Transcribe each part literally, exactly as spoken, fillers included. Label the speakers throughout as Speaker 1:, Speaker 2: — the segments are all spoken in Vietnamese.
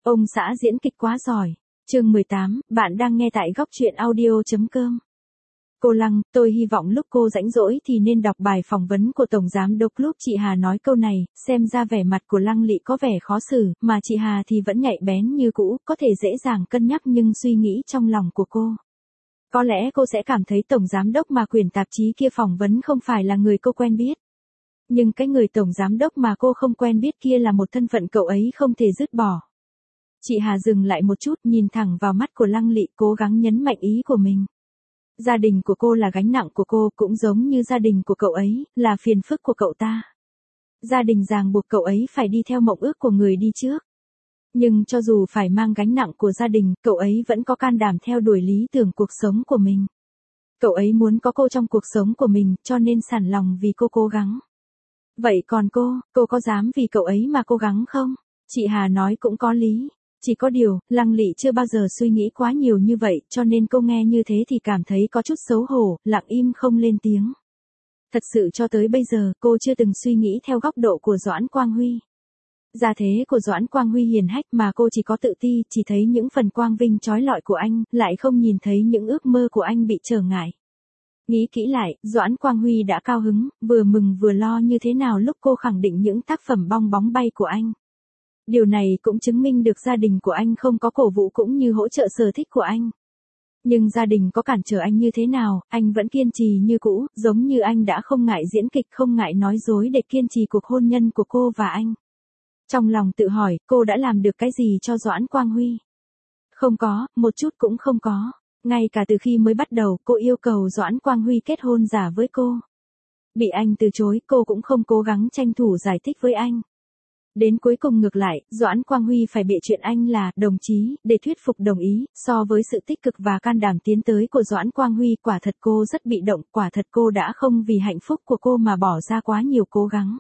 Speaker 1: Ông xã diễn kịch quá giỏi. Chương mười tám, bạn đang nghe tại góc truyện audio.com. Cô Lăng, tôi hy vọng lúc cô rảnh rỗi thì nên đọc bài phỏng vấn của Tổng Giám đốc lúc chị Hà nói câu này, xem ra vẻ mặt của Lăng Lị có vẻ khó xử, mà chị Hà thì vẫn nhạy bén như cũ, có thể dễ dàng cân nhắc nhưng suy nghĩ trong lòng của cô. Có lẽ cô sẽ cảm thấy Tổng Giám đốc mà quyển tạp chí kia phỏng vấn không phải là người cô quen biết. Nhưng cái người Tổng Giám đốc mà cô không quen biết kia là một thân phận cậu ấy không thể dứt bỏ. Chị Hà dừng lại một chút, nhìn thẳng vào mắt của Lăng Lị, cố gắng nhấn mạnh ý của mình. Gia đình của cô là gánh nặng của cô, cũng giống như gia đình của cậu ấy, là phiền phức của cậu ta. Gia đình ràng buộc cậu ấy phải đi theo mộng ước của người đi trước. Nhưng cho dù phải mang gánh nặng của gia đình, cậu ấy vẫn có can đảm theo đuổi lý tưởng cuộc sống của mình. Cậu ấy muốn có cô trong cuộc sống của mình, cho nên sẵn lòng vì cô cố gắng. Vậy còn cô, cô có dám vì cậu ấy mà cố gắng không? Chị Hà nói cũng có lý. Chỉ có điều, Lăng Lị chưa bao giờ suy nghĩ quá nhiều như vậy, cho nên cô nghe như thế thì cảm thấy có chút xấu hổ, lặng im không lên tiếng. Thật sự cho tới bây giờ, cô chưa từng suy nghĩ theo góc độ của Doãn Quang Huy. Gia thế của Doãn Quang Huy hiền hách mà cô chỉ có tự ti, chỉ thấy những phần quang vinh trói lọi của anh, lại không nhìn thấy những ước mơ của anh bị trở ngại. Nghĩ kỹ lại, Doãn Quang Huy đã cao hứng, vừa mừng vừa lo như thế nào lúc cô khẳng định những tác phẩm bong bóng bay của anh. Điều này cũng chứng minh được gia đình của anh không có cổ vũ cũng như hỗ trợ sở thích của anh. Nhưng gia đình có cản trở anh như thế nào, anh vẫn kiên trì như cũ, giống như anh đã không ngại diễn kịch, không ngại nói dối để kiên trì cuộc hôn nhân của cô và anh. Trong lòng tự hỏi, cô đã làm được cái gì cho Doãn Quang Huy? Không có, một chút cũng không có. Ngay cả từ khi mới bắt đầu, cô yêu cầu Doãn Quang Huy kết hôn giả với cô. Bị anh từ chối, cô cũng không cố gắng tranh thủ giải thích với anh. Đến cuối cùng ngược lại, Doãn Quang Huy phải bịa chuyện anh là đồng chí, để thuyết phục đồng ý, so với sự tích cực và can đảm tiến tới của Doãn Quang Huy, quả thật cô rất bị động, quả thật cô đã không vì hạnh phúc của cô mà bỏ ra quá nhiều cố gắng.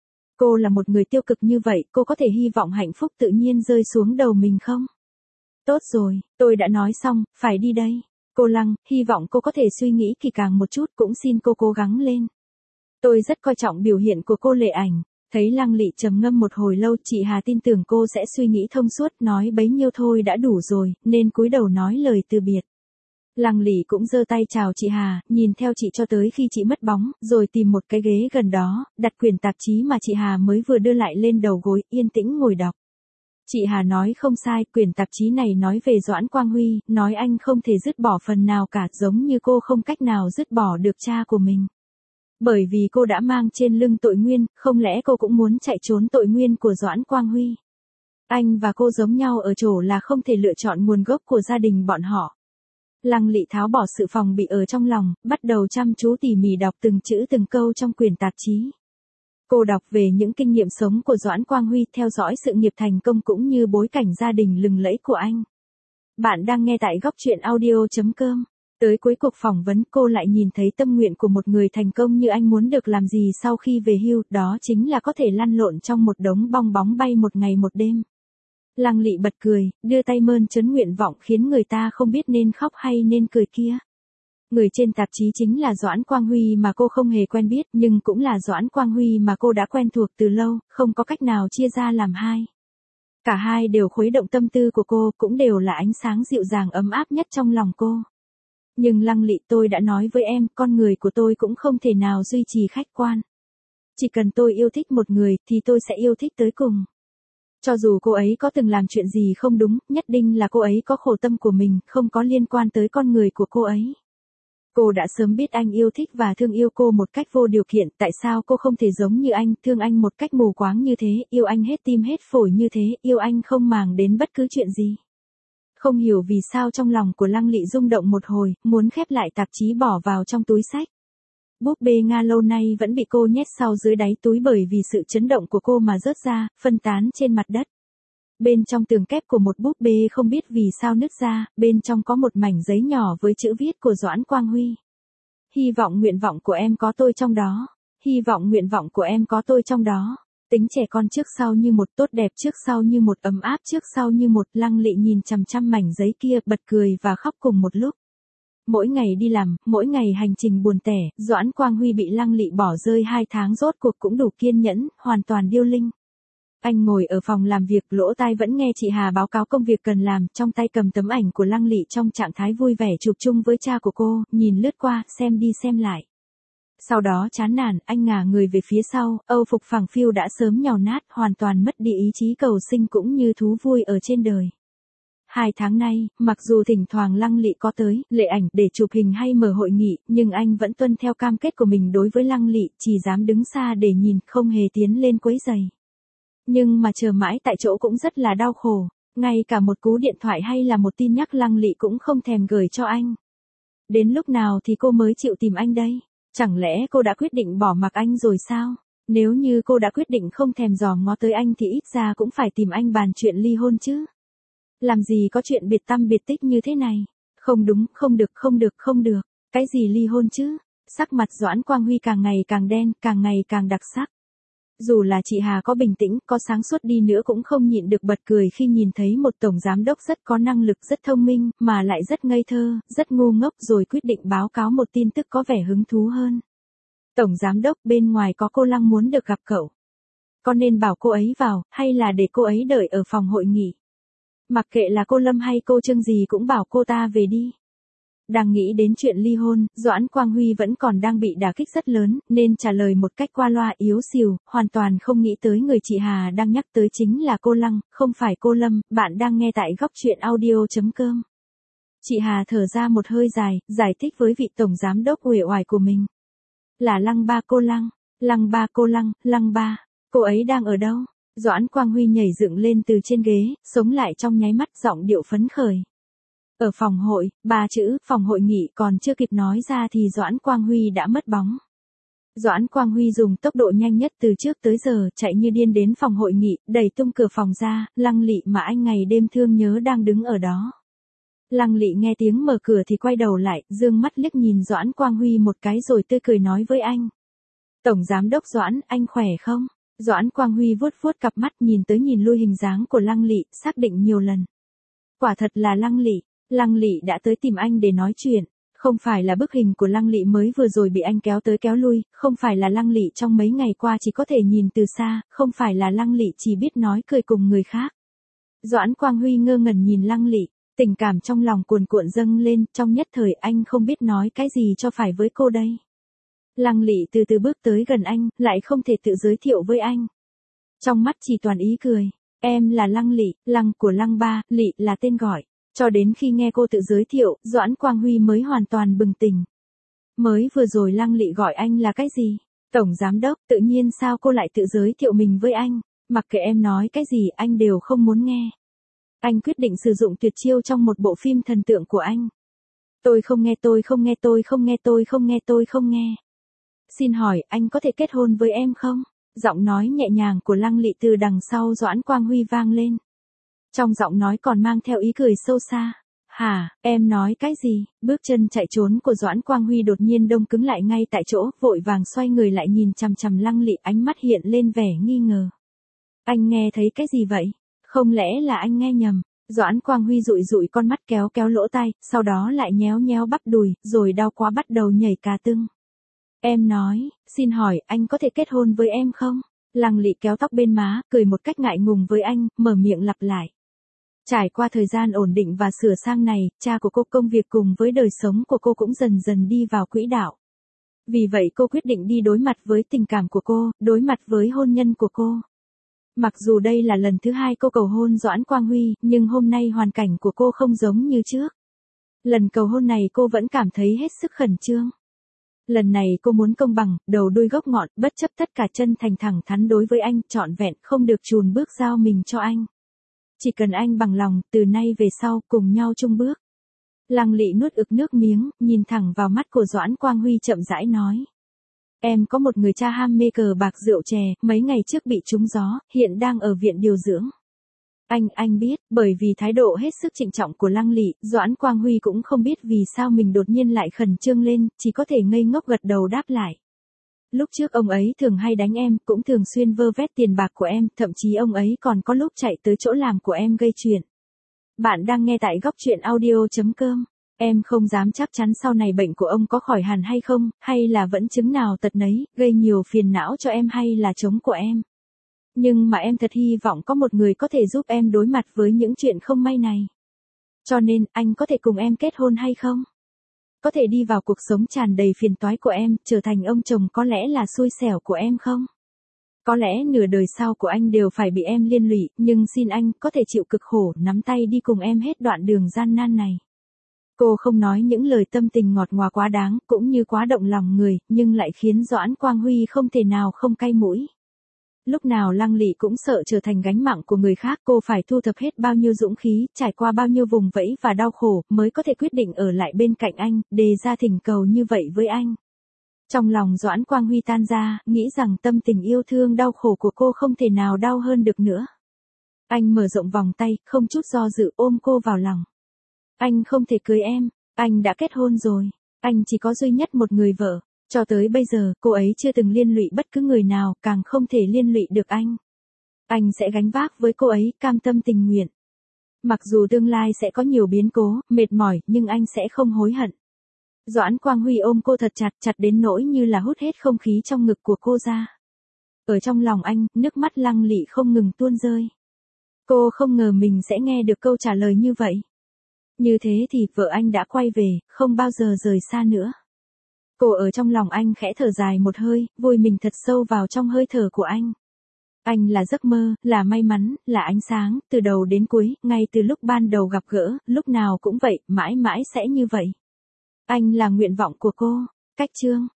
Speaker 1: Cô là một người tiêu cực như vậy, cô có thể hy vọng hạnh phúc tự nhiên rơi xuống đầu mình không? Tốt rồi, tôi đã nói xong, phải đi đây. Cô Lăng, hy vọng cô có thể suy nghĩ kỹ càng một chút, cũng xin cô cố gắng lên. Tôi rất coi trọng biểu hiện của cô Lệ Ảnh. Thấy Lăng Lị trầm ngâm một hồi lâu, chị Hà tin tưởng cô sẽ suy nghĩ thông suốt, nói bấy nhiêu thôi đã đủ rồi, nên cúi đầu nói lời từ biệt. Lăng Lị cũng giơ tay chào chị Hà, nhìn theo chị cho tới khi chị mất bóng, rồi tìm một cái ghế gần đó, đặt quyển tạp chí mà chị Hà mới vừa đưa lại lên đầu gối, yên tĩnh ngồi đọc. Chị Hà nói không sai, quyển tạp chí này nói về Doãn Quang Huy, nói anh không thể dứt bỏ phần nào cả, giống như cô không cách nào dứt bỏ được cha của mình. Bởi vì cô đã mang trên lưng tội nguyên, không lẽ cô cũng muốn chạy trốn tội nguyên của Doãn Quang Huy? Anh và cô giống nhau ở chỗ là không thể lựa chọn nguồn gốc của gia đình bọn họ. Lăng Lị tháo bỏ sự phòng bị ở trong lòng, bắt đầu chăm chú tỉ mỉ đọc từng chữ từng câu trong quyển tạp chí. Cô đọc về những kinh nghiệm sống của Doãn Quang Huy, theo dõi sự nghiệp thành công cũng như bối cảnh gia đình lừng lẫy của anh. Bạn đang nghe tại góc truyện audio.com. Tới cuối cuộc phỏng vấn, cô lại nhìn thấy tâm nguyện của một người thành công như anh muốn được làm gì sau khi về hưu, đó chính là có thể lăn lộn trong một đống bong bóng bay một ngày một đêm. Lăng Lị bật cười, đưa tay mơn trớn nguyện vọng khiến người ta không biết nên khóc hay nên cười kia. Người trên tạp chí chính là Doãn Quang Huy mà cô không hề quen biết, nhưng cũng là Doãn Quang Huy mà cô đã quen thuộc từ lâu, không có cách nào chia ra làm hai. Cả hai đều khuấy động tâm tư của cô, cũng đều là ánh sáng dịu dàng ấm áp nhất trong lòng cô. Nhưng Lăng Lị, tôi đã nói với em, con người của tôi cũng không thể nào duy trì khách quan. Chỉ cần tôi yêu thích một người, thì tôi sẽ yêu thích tới cùng. Cho dù cô ấy có từng làm chuyện gì không đúng, nhất định là cô ấy có khổ tâm của mình, không có liên quan tới con người của cô ấy. Cô đã sớm biết anh yêu thích và thương yêu cô một cách vô điều kiện, tại sao cô không thể giống như anh, thương anh một cách mù quáng như thế, yêu anh hết tim hết phổi như thế, yêu anh không màng đến bất cứ chuyện gì. Không hiểu vì sao trong lòng của Lăng Lị rung động một hồi, muốn khép lại tạp chí bỏ vào trong túi xách. Búp bê Nga lâu nay vẫn bị cô nhét sau dưới đáy túi bởi vì sự chấn động của cô mà rớt ra, phân tán trên mặt đất. Bên trong tường kép của một búp bê không biết vì sao nứt ra, bên trong có một mảnh giấy nhỏ với chữ viết của Doãn Quang Huy. Hy vọng nguyện vọng của em có tôi trong đó. Hy vọng nguyện vọng của em có tôi trong đó. Tính trẻ con trước sau như một, tốt đẹp trước sau như một, ấm áp trước sau như một. Lăng Lị nhìn chằm chằm mảnh giấy kia, bật cười và khóc cùng một lúc. Mỗi ngày đi làm, mỗi ngày hành trình buồn tẻ, Doãn Quang Huy bị Lăng Lị bỏ rơi hai tháng rốt cuộc cũng đủ kiên nhẫn, hoàn toàn điêu linh. Anh ngồi ở phòng làm việc, lỗ tai vẫn nghe chị Hà báo cáo công việc cần làm, trong tay cầm tấm ảnh của Lăng Lị trong trạng thái vui vẻ chụp chung với cha của cô, nhìn lướt qua, xem đi xem lại. Sau đó chán nản, anh ngả người về phía sau, âu phục phẳng phiu đã sớm nhàu nát, hoàn toàn mất đi ý chí cầu sinh cũng như thú vui ở trên đời. Hai tháng nay, mặc dù thỉnh thoảng Lăng Lị có tới, Lệ Ảnh để chụp hình hay mở hội nghị, nhưng anh vẫn tuân theo cam kết của mình đối với Lăng Lị, chỉ dám đứng xa để nhìn, không hề tiến lên quấy rầy. Nhưng mà chờ mãi tại chỗ cũng rất là đau khổ, ngay cả một cú điện thoại hay là một tin nhắc Lăng Lị cũng không thèm gửi cho anh. Đến lúc nào thì cô mới chịu tìm anh đây? Chẳng lẽ cô đã quyết định bỏ mặc anh rồi sao? Nếu như cô đã quyết định không thèm dòm ngó tới anh thì ít ra cũng phải tìm anh bàn chuyện ly hôn chứ. Làm gì có chuyện biệt tăm biệt tích như thế này? Không đúng, không được, không được, không được. Cái gì ly hôn chứ? Sắc mặt Doãn Quang Huy càng ngày càng đen, càng ngày càng đặc sắc. Dù là chị Hà có bình tĩnh, có sáng suốt đi nữa cũng không nhịn được bật cười khi nhìn thấy một tổng giám đốc rất có năng lực, rất thông minh, mà lại rất ngây thơ, rất ngu ngốc rồi quyết định báo cáo một tin tức có vẻ hứng thú hơn. Tổng giám đốc, bên ngoài có cô Lăng muốn được gặp cậu. Có nên bảo cô ấy vào, hay là để cô ấy đợi ở phòng hội nghị? Mặc kệ là cô Lâm hay cô Trương gì cũng bảo cô ta về đi. Đang nghĩ đến chuyện ly hôn, Doãn Quang Huy vẫn còn đang bị đả kích rất lớn, nên trả lời một cách qua loa yếu xìu, hoàn toàn không nghĩ tới người chị Hà đang nhắc tới chính là cô Lăng, không phải cô Lâm. Bạn đang nghe tại góc truyện audio chấm com. Chị Hà thở ra một hơi dài, giải thích với vị tổng giám đốc uể oải của mình. Là Lăng ba cô Lăng, Lăng ba cô Lăng, Lăng ba, cô ấy đang ở đâu? Doãn Quang Huy nhảy dựng lên từ trên ghế, sống lại trong nháy mắt, giọng điệu phấn khởi. Ở phòng hội, ba chữ, phòng hội nghị còn chưa kịp nói ra thì Doãn Quang Huy đã mất bóng. Doãn Quang Huy dùng tốc độ nhanh nhất từ trước tới giờ, chạy như điên đến phòng hội nghị, đẩy tung cửa phòng ra, Lăng Lị mà anh ngày đêm thương nhớ đang đứng ở đó. Lăng Lị nghe tiếng mở cửa thì quay đầu lại, dương mắt liếc nhìn Doãn Quang Huy một cái rồi tươi cười nói với anh. Tổng giám đốc Doãn, anh khỏe không? Doãn Quang Huy vuốt vuốt cặp mắt, nhìn tới nhìn lui hình dáng của Lăng Lị, xác định nhiều lần. Quả thật là Lăng Lị. Lăng Lị đã tới tìm anh để nói chuyện, không phải là bức hình của Lăng Lị mới vừa rồi bị anh kéo tới kéo lui, không phải là Lăng Lị trong mấy ngày qua chỉ có thể nhìn từ xa, không phải là Lăng Lị chỉ biết nói cười cùng người khác. Doãn Quang Huy ngơ ngẩn nhìn Lăng Lị, tình cảm trong lòng cuồn cuộn dâng lên, trong nhất thời anh không biết nói cái gì cho phải với cô đây. Lăng Lị từ từ bước tới gần anh, lại không thể tự giới thiệu với anh. Trong mắt chỉ toàn ý cười, em là Lăng Lị, Lăng của Lăng ba, Lị là tên gọi. Cho đến khi nghe cô tự giới thiệu, Doãn Quang Huy mới hoàn toàn bừng tỉnh. Mới vừa rồi Lăng Lị gọi anh là cái gì? Tổng giám đốc, tự nhiên sao cô lại tự giới thiệu mình với anh? Mặc kệ em nói cái gì anh đều không muốn nghe. Anh quyết định sử dụng tuyệt chiêu trong một bộ phim thần tượng của anh. Tôi không nghe, tôi không nghe, tôi không nghe, tôi không nghe, tôi không nghe. Xin hỏi, anh có thể kết hôn với em không? Giọng nói nhẹ nhàng của Lăng Lị từ đằng sau Doãn Quang Huy vang lên. Trong giọng nói còn mang theo ý cười sâu xa. Hả, em nói cái gì? Bước chân chạy trốn của Doãn Quang Huy đột nhiên đông cứng lại ngay tại chỗ, vội vàng xoay người lại nhìn chằm chằm Lăng Lị, ánh mắt hiện lên vẻ nghi ngờ. Anh nghe thấy cái gì vậy? Không lẽ là anh nghe nhầm? Doãn Quang Huy dụi dụi con mắt, kéo kéo lỗ tai, sau đó lại nhéo nhéo bắp đùi, rồi đau quá bắt đầu nhảy cà tưng. Em nói, xin hỏi, anh có thể kết hôn với em không? Lăng Lị kéo tóc bên má, cười một cách ngại ngùng với anh, mở miệng lặp lại. Trải qua thời gian ổn định và sửa sang này, cha của cô, công việc cùng với đời sống của cô cũng dần dần đi vào quỹ đạo. Vì vậy cô quyết định đi đối mặt với tình cảm của cô, đối mặt với hôn nhân của cô. Mặc dù đây là lần thứ hai cô cầu hôn Doãn Quang Huy, nhưng hôm nay hoàn cảnh của cô không giống như trước. Lần cầu hôn này cô vẫn cảm thấy hết sức khẩn trương. Lần này cô muốn công bằng, đầu đuôi gốc ngọn, bất chấp tất cả, chân thành thẳng thắn đối với anh, trọn vẹn, không được chùn bước giao mình cho anh. Chỉ cần anh bằng lòng, từ nay về sau, cùng nhau chung bước. Lăng Lị nuốt ực nước miếng, nhìn thẳng vào mắt của Doãn Quang Huy chậm rãi nói. Em có một người cha ham mê cờ bạc rượu chè, mấy ngày trước bị trúng gió, hiện đang ở viện điều dưỡng. Anh, anh biết, bởi vì thái độ hết sức trịnh trọng của Lăng Lị, Doãn Quang Huy cũng không biết vì sao mình đột nhiên lại khẩn trương lên, chỉ có thể ngây ngốc gật đầu đáp lại. Lúc trước ông ấy thường hay đánh em, cũng thường xuyên vơ vét tiền bạc của em, thậm chí ông ấy còn có lúc chạy tới chỗ làm của em gây chuyện. Bạn đang nghe tại góc truyện audio chấm com. Em không dám chắc chắn sau này bệnh của ông có khỏi hẳn hay không, hay là vẫn chứng nào tật nấy, gây nhiều phiền não cho em hay là chống của em. Nhưng mà em thật hy vọng có một người có thể giúp em đối mặt với những chuyện không may này. Cho nên, anh có thể cùng em kết hôn hay không? Có thể đi vào cuộc sống tràn đầy phiền toái của em, trở thành ông chồng có lẽ là xui xẻo của em không? Có lẽ nửa đời sau của anh đều phải bị em liên lụy, nhưng xin anh có thể chịu cực khổ, nắm tay đi cùng em hết đoạn đường gian nan này. Cô không nói những lời tâm tình ngọt ngào quá đáng, cũng như quá động lòng người, nhưng lại khiến Doãn Quang Huy không thể nào không cay mũi. Lúc nào Lăng Lị cũng sợ trở thành gánh nặng của người khác, cô phải thu thập hết bao nhiêu dũng khí, trải qua bao nhiêu vùng vẫy và đau khổ, mới có thể quyết định ở lại bên cạnh anh, đề ra thỉnh cầu như vậy với anh. Trong lòng Doãn Quang Huy tan ra, nghĩ rằng tâm tình yêu thương đau khổ của cô không thể nào đau hơn được nữa. Anh mở rộng vòng tay, không chút do dự ôm cô vào lòng. Anh không thể cưới em, anh đã kết hôn rồi, anh chỉ có duy nhất một người vợ. Cho tới bây giờ, cô ấy chưa từng liên lụy bất cứ người nào, càng không thể liên lụy được anh. Anh sẽ gánh vác với cô ấy, cam tâm tình nguyện. Mặc dù tương lai sẽ có nhiều biến cố, mệt mỏi, nhưng anh sẽ không hối hận. Doãn Quang Huy ôm cô thật chặt, chặt đến nỗi như là hút hết không khí trong ngực của cô ra. Ở trong lòng anh, nước mắt Lăng Lị không ngừng tuôn rơi. Cô không ngờ mình sẽ nghe được câu trả lời như vậy. Như thế thì vợ anh đã quay về, không bao giờ rời xa nữa. Cô ở trong lòng anh khẽ thở dài một hơi, vùi mình thật sâu vào trong hơi thở của anh. Anh là giấc mơ, là may mắn, là ánh sáng, từ đầu đến cuối, ngay từ lúc ban đầu gặp gỡ, lúc nào cũng vậy, mãi mãi sẽ như vậy. Anh là nguyện vọng của cô. Cách chương